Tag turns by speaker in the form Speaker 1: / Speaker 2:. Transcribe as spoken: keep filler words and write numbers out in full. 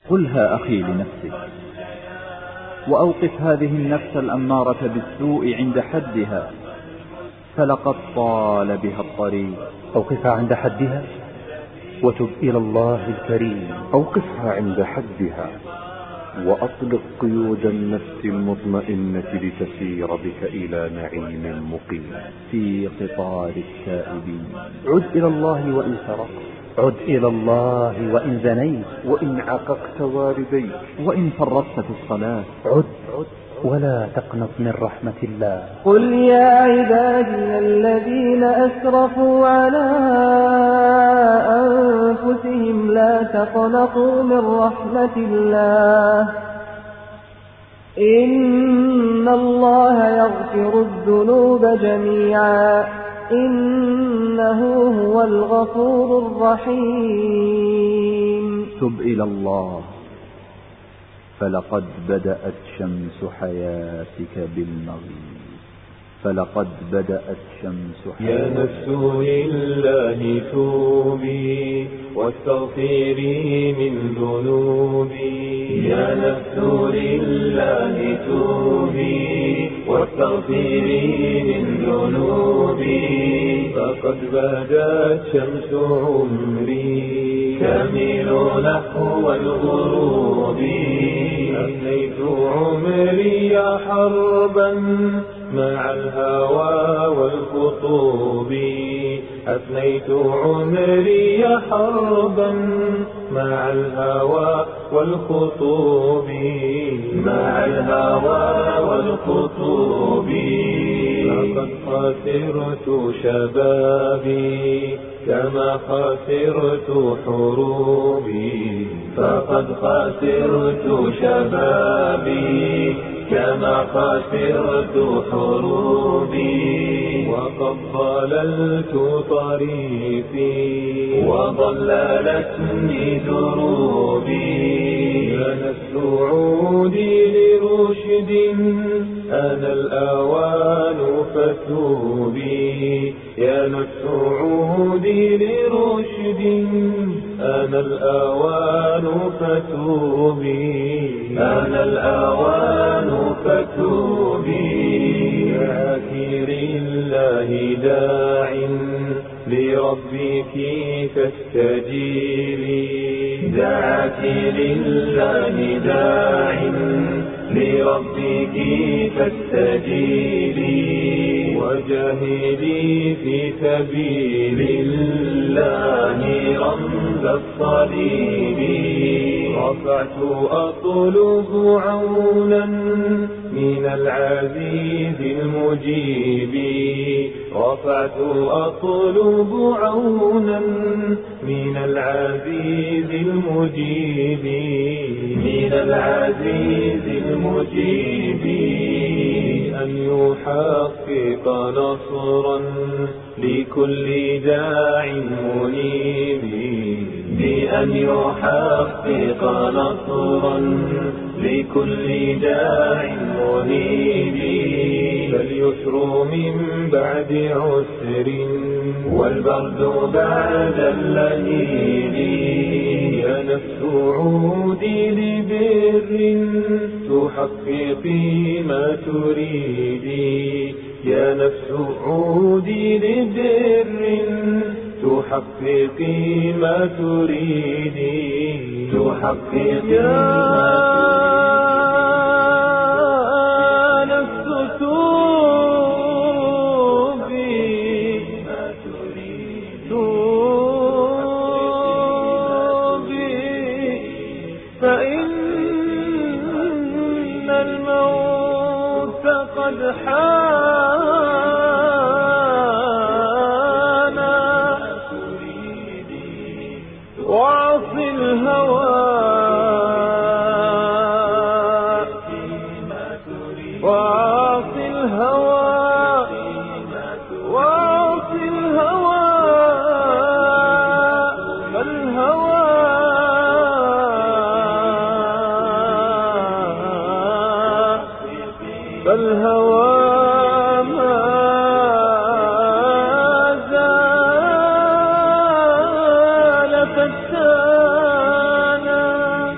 Speaker 1: قلها أخي لنفسك، وأوقف هذه النفس الأمارة بالسوء عند حدها، فلقد طال بها الطريق.
Speaker 2: أوقفها عند حدها وتب إلى الله الكريم.
Speaker 3: أوقفها عند حدها وأطلق قيود النفس المطمئنة لتسير بك إلى نعيم مقيم
Speaker 1: في قطار التائبين.
Speaker 2: عد إلى الله وإن سرقت، عد إلى الله وإن زنيت،
Speaker 3: وإن عققت والديك،
Speaker 1: وإن فرطت في الصلاة.
Speaker 2: عد ولا تقنط من رحمة الله.
Speaker 4: قل يا عبادي الذين أسرفوا على أنفسهم لا تقنطوا من رحمة الله، إن الله يغفر الذنوب جميعا إنه هو الغفور الرحيم.
Speaker 1: تب إلى الله، فلقد بدأت شمس حياتك بالمغيب، فلقد بدأت شمس حياتك.
Speaker 5: يا نفس لله توبي واستغفري من ذنوبي، يا نفس لله توبي واستغفري من ذنوبي، فقد بدأت شمس عمري كامل نحو الغروب، أفنيت عمري حربا مع الهوى والخطوب، أفنيت عمري حربا مع الهوى والخطوب، مع الهوى والخطوب، لقد خسرت شبابي كما خسرت حروبي، فقد خسرت شبابي كما خسرت حروبي، وقد ضللت طريقي وضللتني دروبي، يا نفس عودي لرشد أنا الأوان فتوبي، يا نفس عودي لرشد أنا الأوان فتوبي، أنا الأوان فتوبي، عاكر الله داع لربك فاستجيبي، دعاك لله داع لربك فاستجيبي، وجاهدي في سبيل الله رمز الصليب، رفعت أطلب عونا من العزيز المجيب، رفعت أطلب عونا من العزيز المجيب، من العزيز المجيب، أن يحقق نصرا لكل داع منيب، بأن يحقق نصرا لكل داع منيب، فاليسر من بعد عسر والبرد بعد اللهيب، يا نفس عودي لبر تحققي ما تريدي، يا نفس عودي لبر تحققي ما تريدي، تحققي ما تريدي، نفس توبي ما تريدي، توبي فإن الموت قد حان، وعص الهوى وعص الهوى وعص الهوى، فالهوى فالهوى